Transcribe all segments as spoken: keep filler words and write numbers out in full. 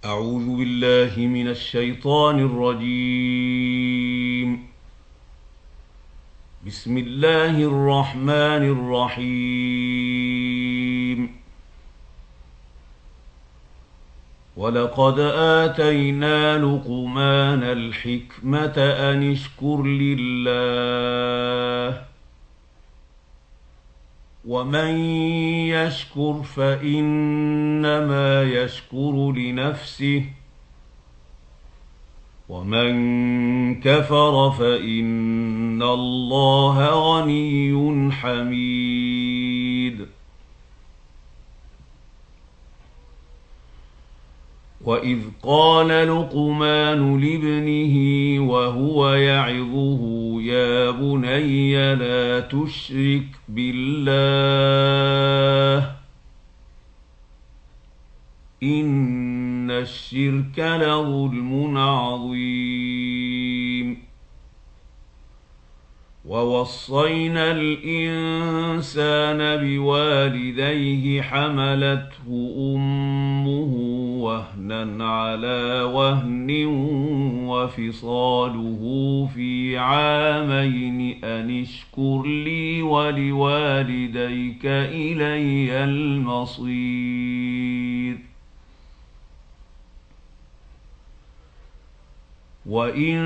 أعوذ بالله من الشيطان الرجيم. بسم الله الرحمن الرحيم. ولقد آتينا لقمان الحكمة أن اشكر لله ومن يشكر فإنما يشكر لنفسه ومن كفر فإن الله غني حميد. وإذ قال لقمان لابنه وهو يعظه يا بني لا تشرك بالله إن الشرك لظلم عظيم. ووصينا الإنسان بوالديه حملته أمه وهنا على وهن وفصاله في عامين أن اشكر لي ولوالديك إلي المصير. وإن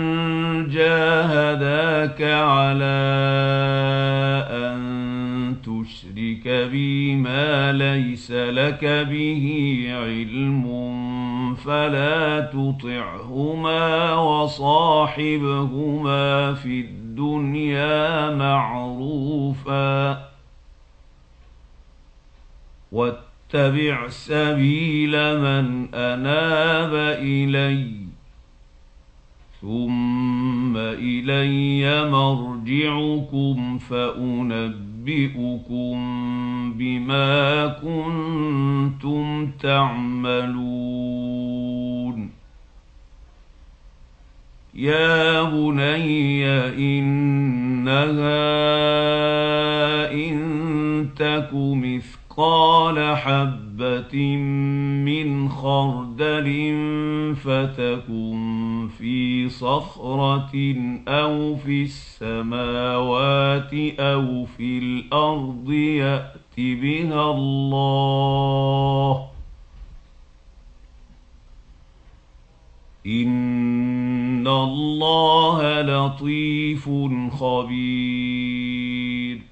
جاهداك على أن تشرك بي ما ليس لك به علم فلا تطعهما وصاحبهما في الدنيا معروفا واتبع سبيل من أناب إلي ثم إلي مرجعكم فأنبئكم بما كنتم تعملون. يا بني إنها إن تك مثقال حبة من خردل فتكن في صخرة أو في السماوات أو في الأرض يأت بها الله إن الله لطيف خبير.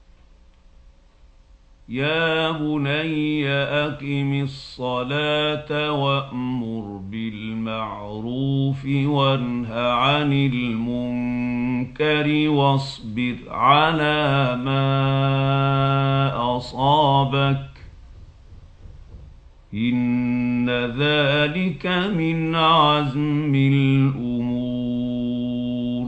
يا بني أقم الصلاة وأمر بالمعروف وانه عن المنكر واصبر على ما أصابك إن ذلك من عزم الأمور.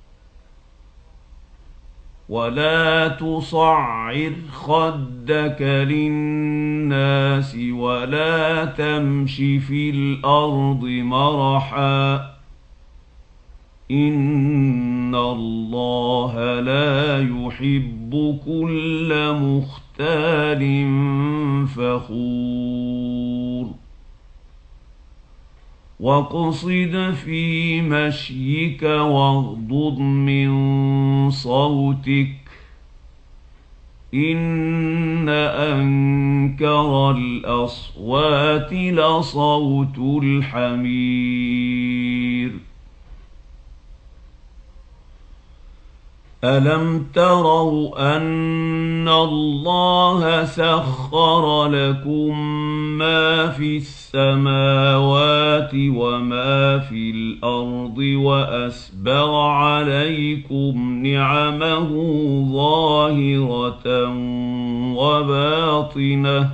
ولا تصعر خدك للناس ولا تمش في الأرض مرحا إن الله لا يحب كل مختال فخور. واقصد في مشيك واغضض من صوتك إن أنكر الأصوات لصوت الحمير. ألم تروا أن الله سخر لكم ما في السماوات وما في الأرض وأسبغ عليكم نعمه ظاهرة وباطنة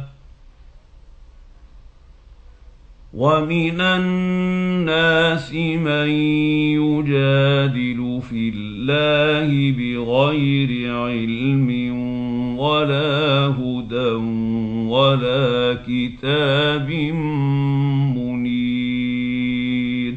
ومن الناس من يجادل في الله بغير علم ولا هدى ولا كتاب منير.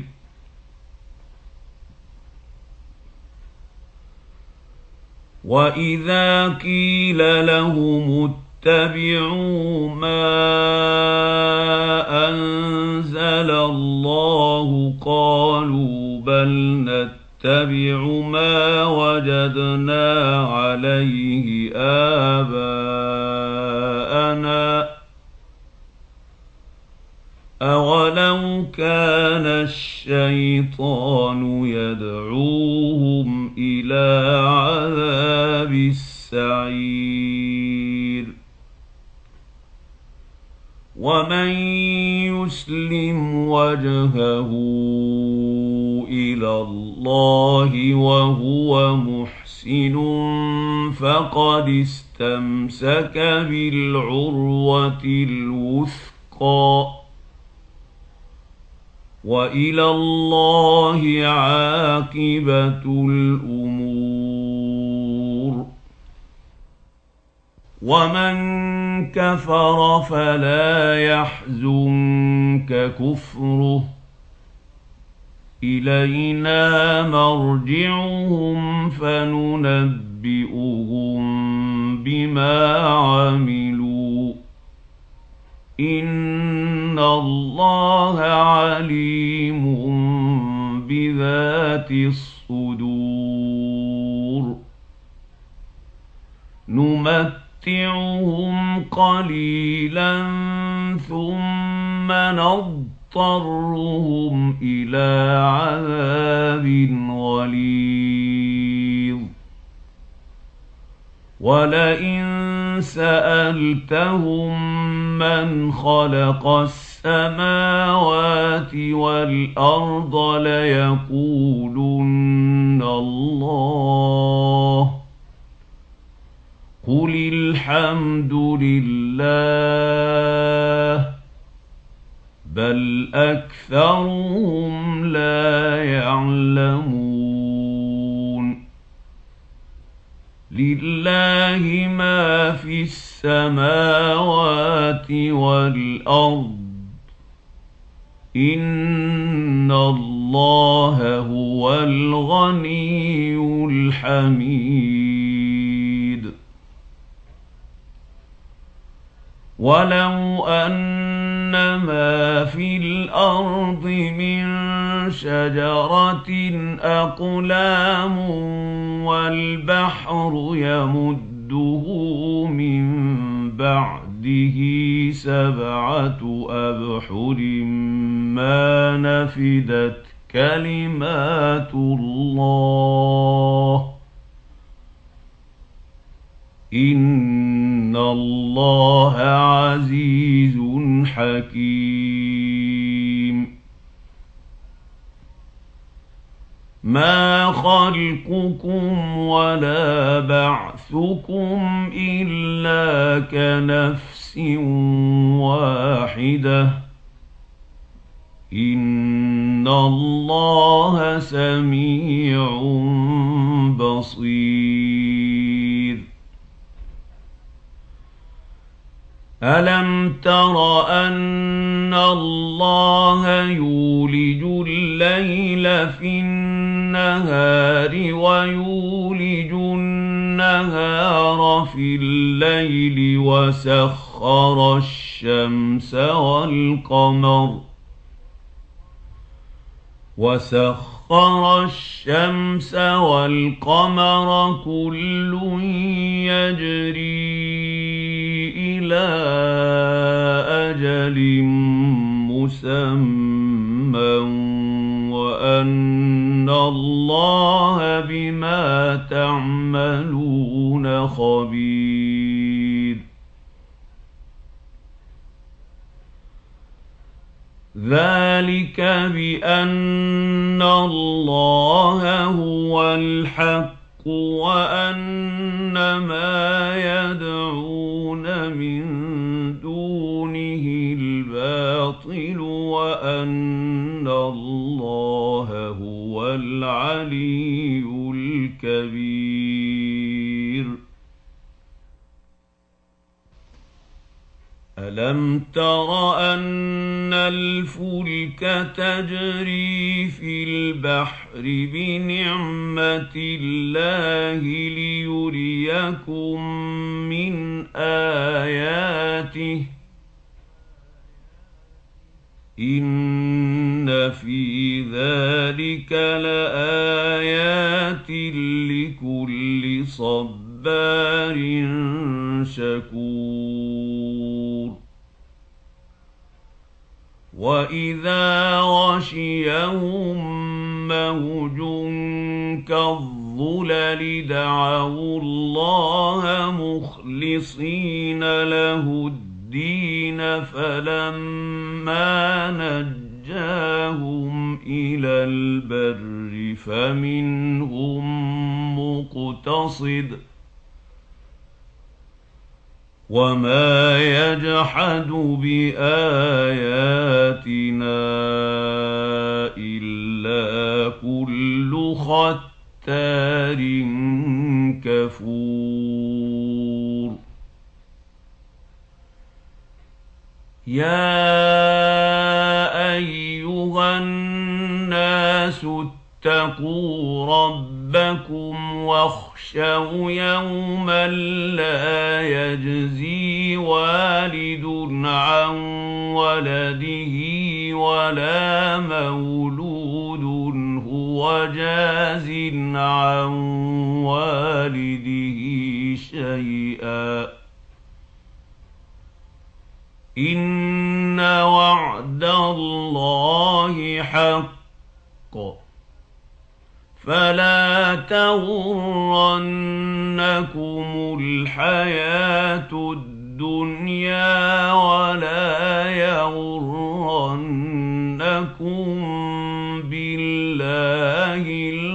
وإذا قيل لهم اتبعوا ما أنزل قال الله قالوا بل نتبع ما وجدنا عليه آباءنا أولو كان الشيطان يدعوهم إلى عذاب السعير ومن يسلم وجهه إلى الله وهو محسن فقد استمسك بالعروة الوثقى وإلى الله عاقبة الأمور ومن كفر فلا يحزنك كفره إلينا مرجعهم فننبئهم بما عملوا إن الله عليم بذات الصدور نمتعهم قليلا ثم نضطرهم إلى عذاب غليظ ولئن سألتهم من خلق السماوات والأرض ليقولن الله قل الحمد لله بل أكثرهم لا يعلمون لله ما في السماوات والأرض إن الله هو الغني الحميد ولو أن ما في الأرض من شجرة أقلام والبحر يمده من بعده سبعة أبحر ما نفدت كلمات الله إن الله عزيز حكيم ما خلقكم ولا بعثكم إلا كنفس واحدة إن الله سميع بصير ألم تر أن الله يولج الليل في النهار ويولج النهار في الليل وسخر الشمس والقمر وسخر الشمس والقمر كل يجري إلى أجل مسمى وأن الله بما تعملون خبير ذلك بأن الله هو الحق وأن ما يدعون من دونه الباطل وأن الله هو العلي الكبير ألم تر أن الفلك تجري في البحر بنعمة الله ليريكم من آياته إن في ذلك لآيات لكل صبار شكور وإذا غشيهم موج كالظلل دعوا الله مخلصين له الدين فلما نجاهم إلى البر فمنهم مقتصد وما يجحد بآياتنا إلا كل ختار كفور يا أيها الناس اتقوا ربكم واخشوا يوما لا يجزي والد عن ولده ولا مولود هو جاز عن والده شيئا إن وعد الله حق فلا تغرنكم الحياة الدنيا ولا يغرنكم بالله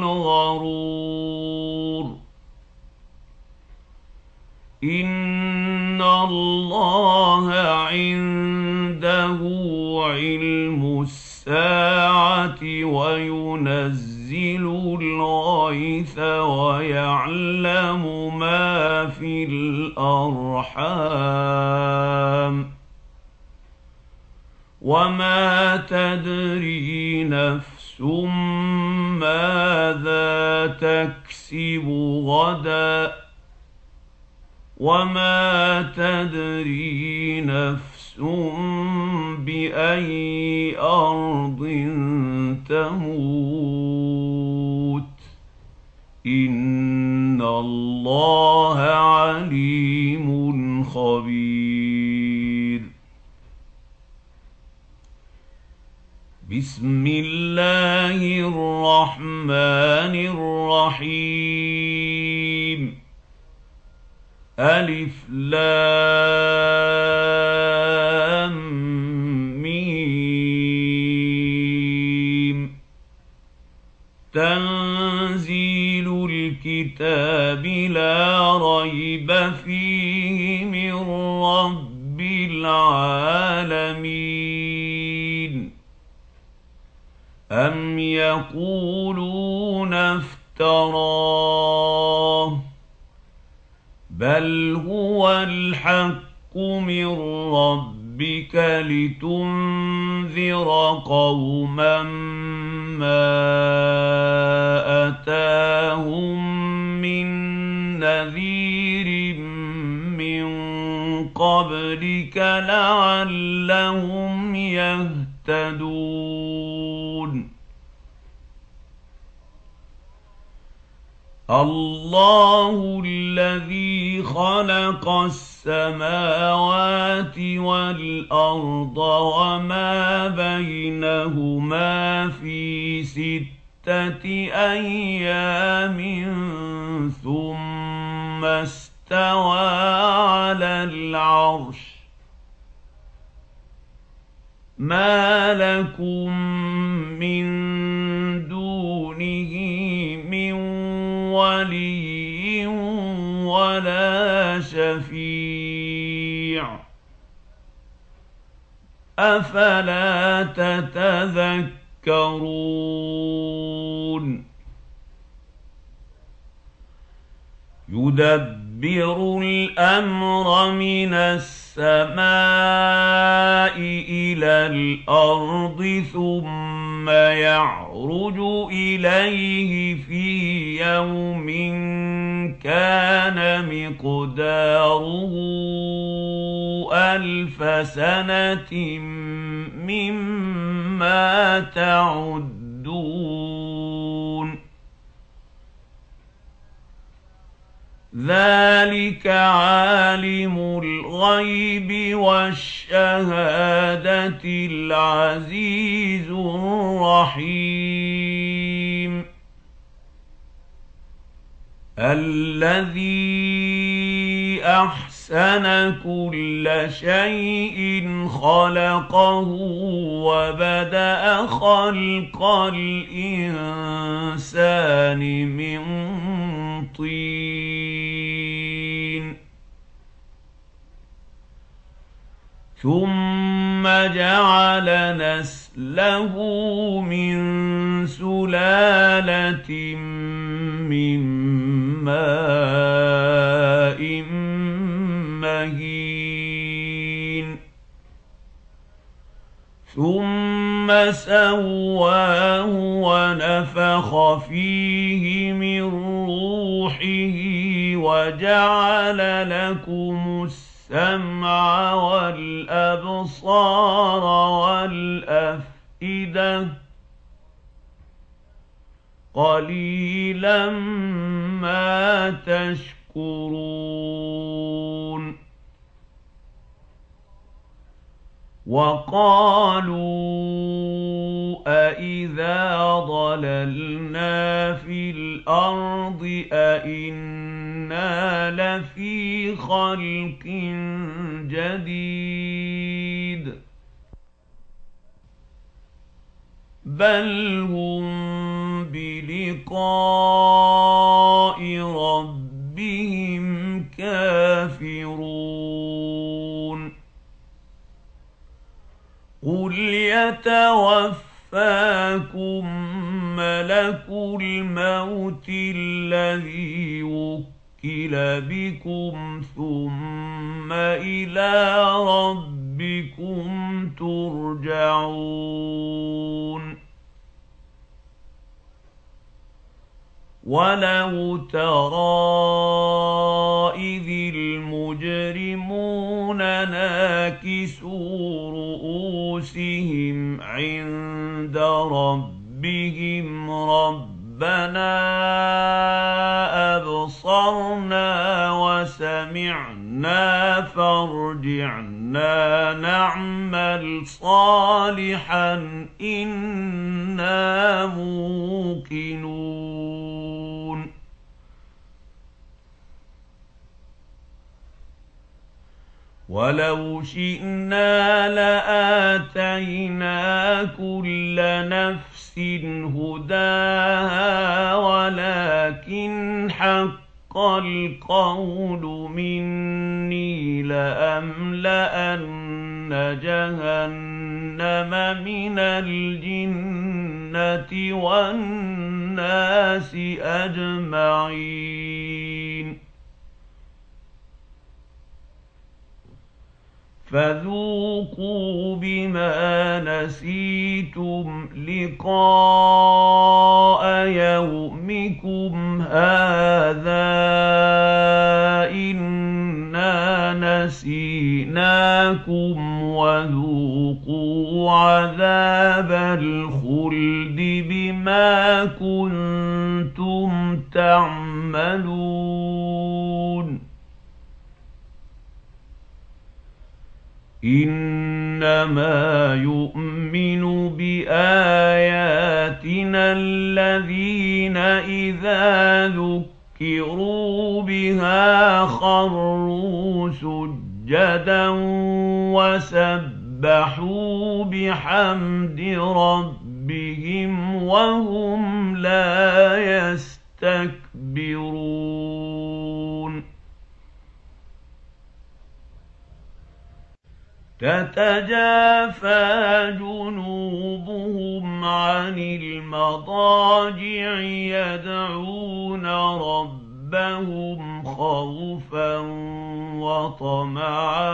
الغرور إن الله عنده علم الساعة وينزل الغيث ويعلم ما في الأرحام وما تدري نفس ماذا تكسب غدا وما تدري نفس بأي أرض تموت إن الله عليم خبير بسم الله الرحمن الرحيم ألف لام ميم تنزيل الكتاب لا ريب فيه من رب العالمين أم يقولون افتراه بل هو الحق من ربك لتنذر قوما ما أتاهم من نذير من قبلك لعلهم يهتدون الله الذي خلق السماوات والأرض وما بينهما في ستة أيام ثم استوى على العرش ما لكم من دونه من ولي ولا شفيع أفلا تتذكرون يدبر الأمر من السماء إلى الأرض ثم يعرج إليه في يوم كان مقداره ألف سنة مما ما تعدون ذلك عالم الغيب والشهادة العزيز الرحيم الذي أحسن كل شيء خلقه وبدأ خلق الإنسان من طين ثم جعل نسله من سلالة من ماء مهين ثم سواه ونفخ فيه من روحه وجعل لكم السمع والأبصار والأفئدة قليلا ما تشكرون وقالوا أإذا ضللنا في الأرض أإنا لفي خلق جديد بل هم بلقاء ربهم كافرون قل يتوفاكم ملك الموت الذي وكل بكم ثم إلى ربكم ترجعون ولو ترى إذ المجرمون ناكسوا رؤوسهم عند ربهم ربنا أبصرنا وسمعنا فارجعنا نعمل صالحا إنا موقنون ولو شئنا لآتينا كل نفس هداها ولكن حق القول مني لأملأن جهنم من الجنة والناس أجمعين فذوقوا بما نسيتم لقاء يومكم هذا إنا نسيناكم وذوقوا عذاب الخلد بما كنتم تعملون إنما يؤمن بآياتنا الذين إذا ذكروا بها خروا سجدا وسبحوا بحمد ربهم وهم لا يستكبرون تتجافى جنوبهم عن المضاجع يدعون ربهم خوفا وطمعا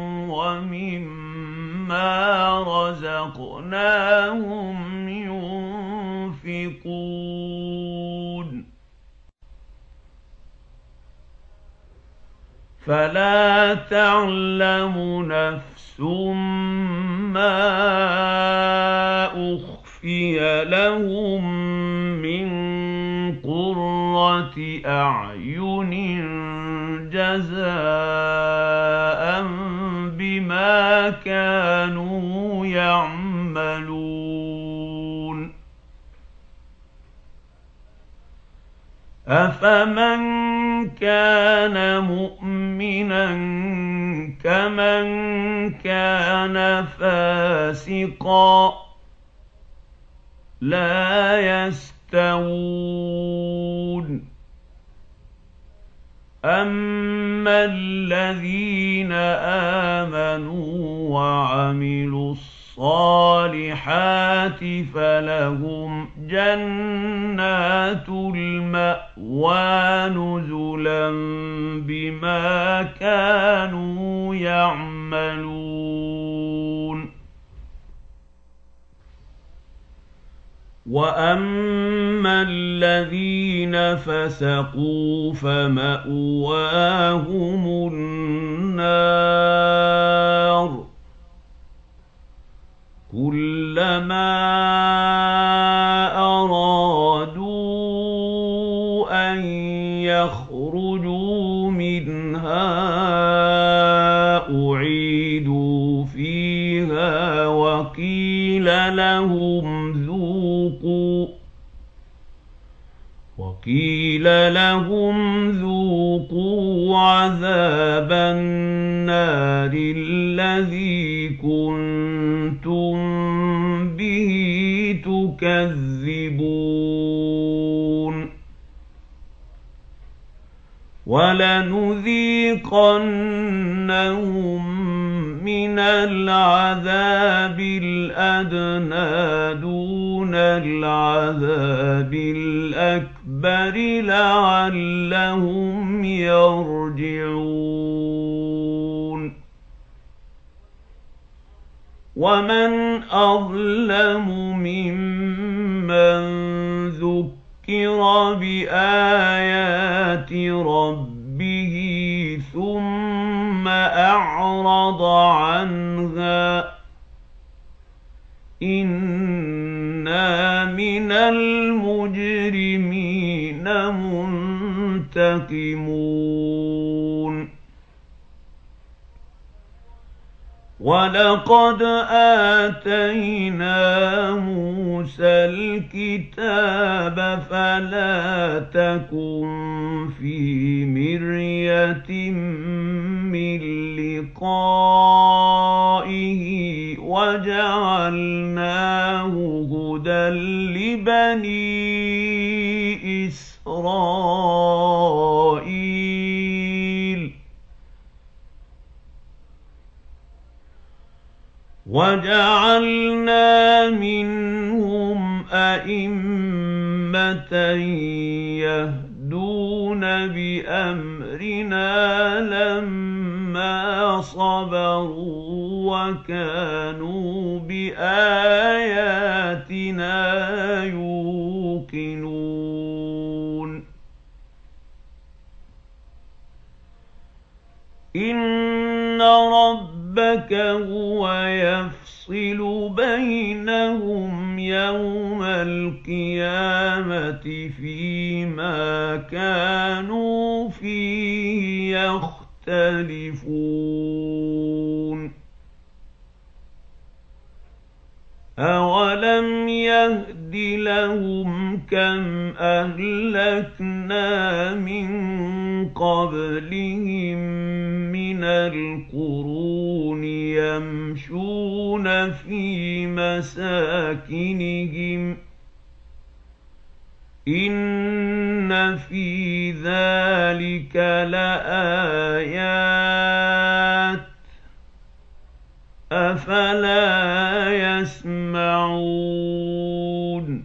ومما رزقناهم ينفقون فلا تعلم نفس ما نُخْفِيَ لَهُم مِّن قُرَّةِ أَعْيُنٍ جَزَاءً بِمَا كَانُوا يَعْمَلُونَ أَفَمَن كَانَ مُؤْمِنًا كَمَن كَانَ فَاسِقًا لَّا يَسْتَوُونَ أَمَّا الَّذِينَ آمَنُوا وَعَمِلُوا الصَّالِحَاتِ فَلَهُمْ جَنَّاتُ الْمَأْوَىٰ نُزُلًا بِمَا كَانُوا يَعْمَلُونَ وَأَمَّا الَّذِينَ فَسَقُوا فَمَأْوَاهُمُ النَّارُ كُلَّمَا أَرَادُوا أَن يَخْرُجُوا مِنْهَا أُعِيدُوا فِيهَا وَقِيلَ لَهُمْ ذُوقُوا وَقِيلَ لَهُمْ ذُوقُوا عَذَابَ النَّارِ الَّذِي كُنتُم بِهِ تُكَذِّبُونَ وَلَنُذِيقَنَّهُم مِّنَ الْعَذَابِ الْأَدْنَىٰ دُونَ الْعَذَابِ الْأَكْبَرِ لَعَلَّهُمْ يَرْجِعُونَ وَمَنْ أَظْلَمُ مِمَّن ذُكِّرَ بِآيَاتِ رَبِّهِ ثُمَّ أَعْرَضَ عَنْهَا إِنَّا مِنَ الْمُجْرِمِينَ مُنتَقِمُونَ وَلَقَدْ آتَيْنَا مُوسَى الْكِتَابَ فَلَا تَكُن فِي مِرْيَةٍ مِّن لِّقَائِهِ وَجَعَلْنَاهُ هُدًى لِّبَنِي إِسْرَائِيلَ وَجَعَلْنَا مِنْهُمْ أَئِمَّةً يَهْدُونَ بِأَمْرِنَا لَمَّا صَبَرُوا وَكَانُوا بِآيَاتِنَا يُوقِنُونَ إِنَّ رَبَّكَ هُوَ يَفْصِلُ بَيْنَهُمْ يَوْمَ الْقِيَامَةِ فِيمَا كَانُوا فِيهِ يَخْتَلِفُونَ أَوَلَمْ يَهْدِ لَهُمْ كَمْ أَهْلَكْنَا مِن قَبْلِهِم مِّنَ الْقُرُونِ يَمْشُونَ فِي مَسَاكِنِهِمْ إِنَّ فِي ذَلِكَ لَآيَاتٍ أَفَلَا يَسْمَعُونَ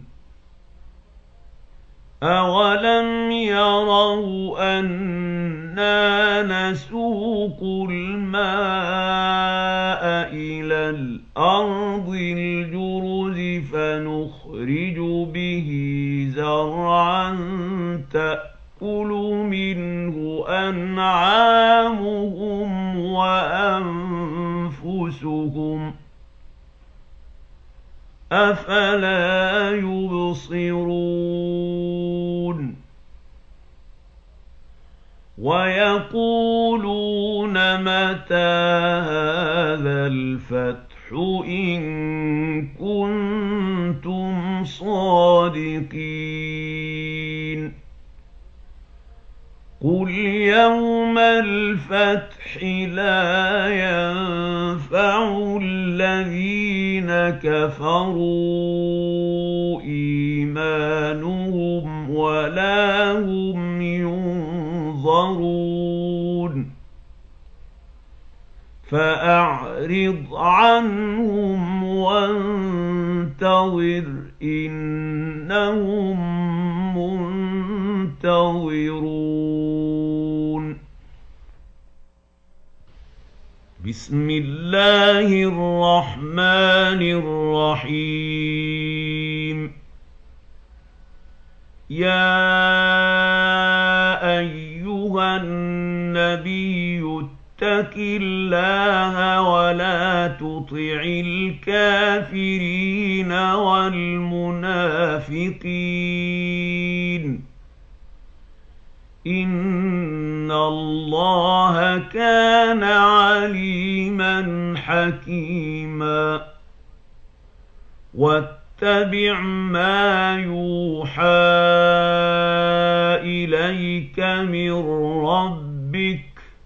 أَوَلَمْ يَرَوْا أَنَّا نَسُوقُ الْمَاءَ إِلَى الْأَرْضِ الْجُرُزِ فَنُخْرِجُ بِهِ زَرْعًا تَأْكُلُ مِنْهُ أَنْعَامُهُمْ وَأَنفُسُهُمْ أفلا يبصرون ويقولون متى هذا الفتح إن كنتم صادقين قل يوم الفتح لا ينفع الذين كفروا إيمانهم ولا هم ينظرون فأعرض عنهم وانتظر إنهم منتظرون بسم الله الرحمن الرحيم يا أيها النبي اتق الله ولا تطع الكافرين والمنافقين إن الله كان عليما حكيما واتبع ما يوحى إليك من ربك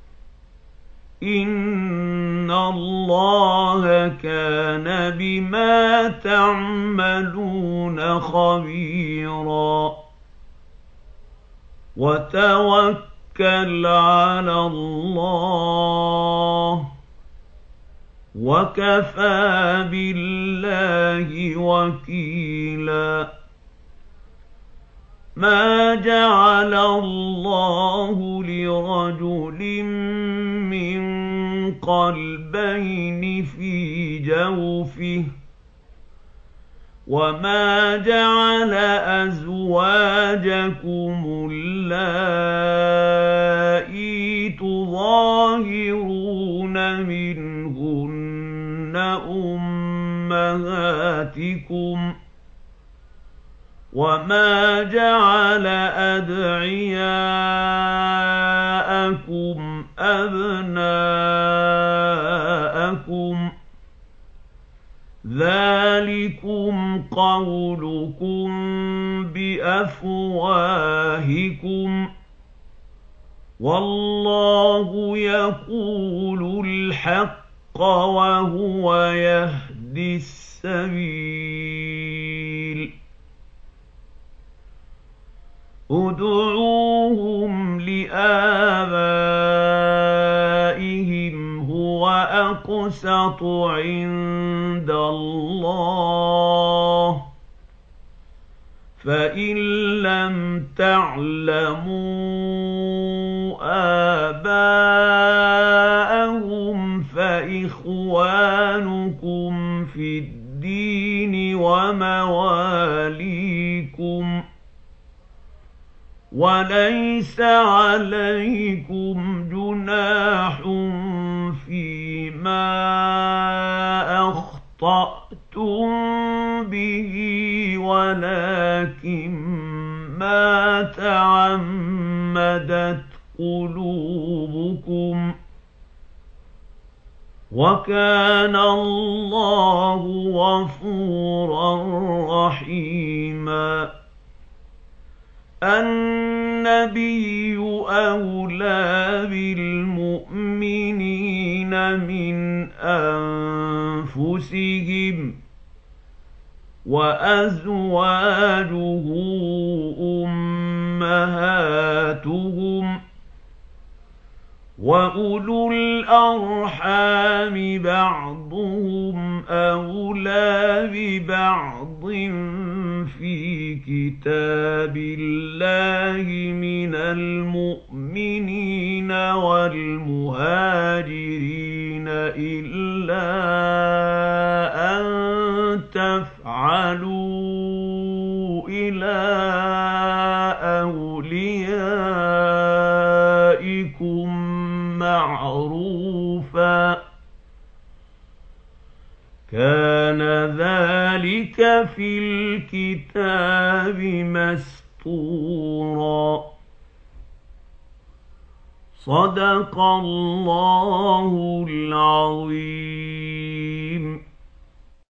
إن الله كان بما تعملون خبيرا وتوكل على الله وكفى بالله وكيلا ما جعل الله لرجل من قلبين في جوفه وما جعل أزواجكم اللائي تظاهرون منهن أمهاتكم وما جعل أدعياءكم أبناءكم ذلكم قولكم بأفواهكم والله يقول الحق وهو يهدي السبيل ادعوهم لآبائهم هو أقسط عند الله فإن لم تعلموا آباءهم فإخوانكم في الدين ومواليكم وليس عليكم جناح فيما أخطأتم به ولكن ما تعمدت قلوبكم وكان الله غفورا رحيما النبي أولى بالمؤمنين من أنفسهم وأزواجه أمهاتهم وأولو الأرحام بعضهم أولى ببعض في كتاب الله من المؤمنين والمهاجرين إلا أن تفعلوا إلى أوليائكم معروفا كان كان ذلك في الكتاب مسطورا. صدق الله العظيم.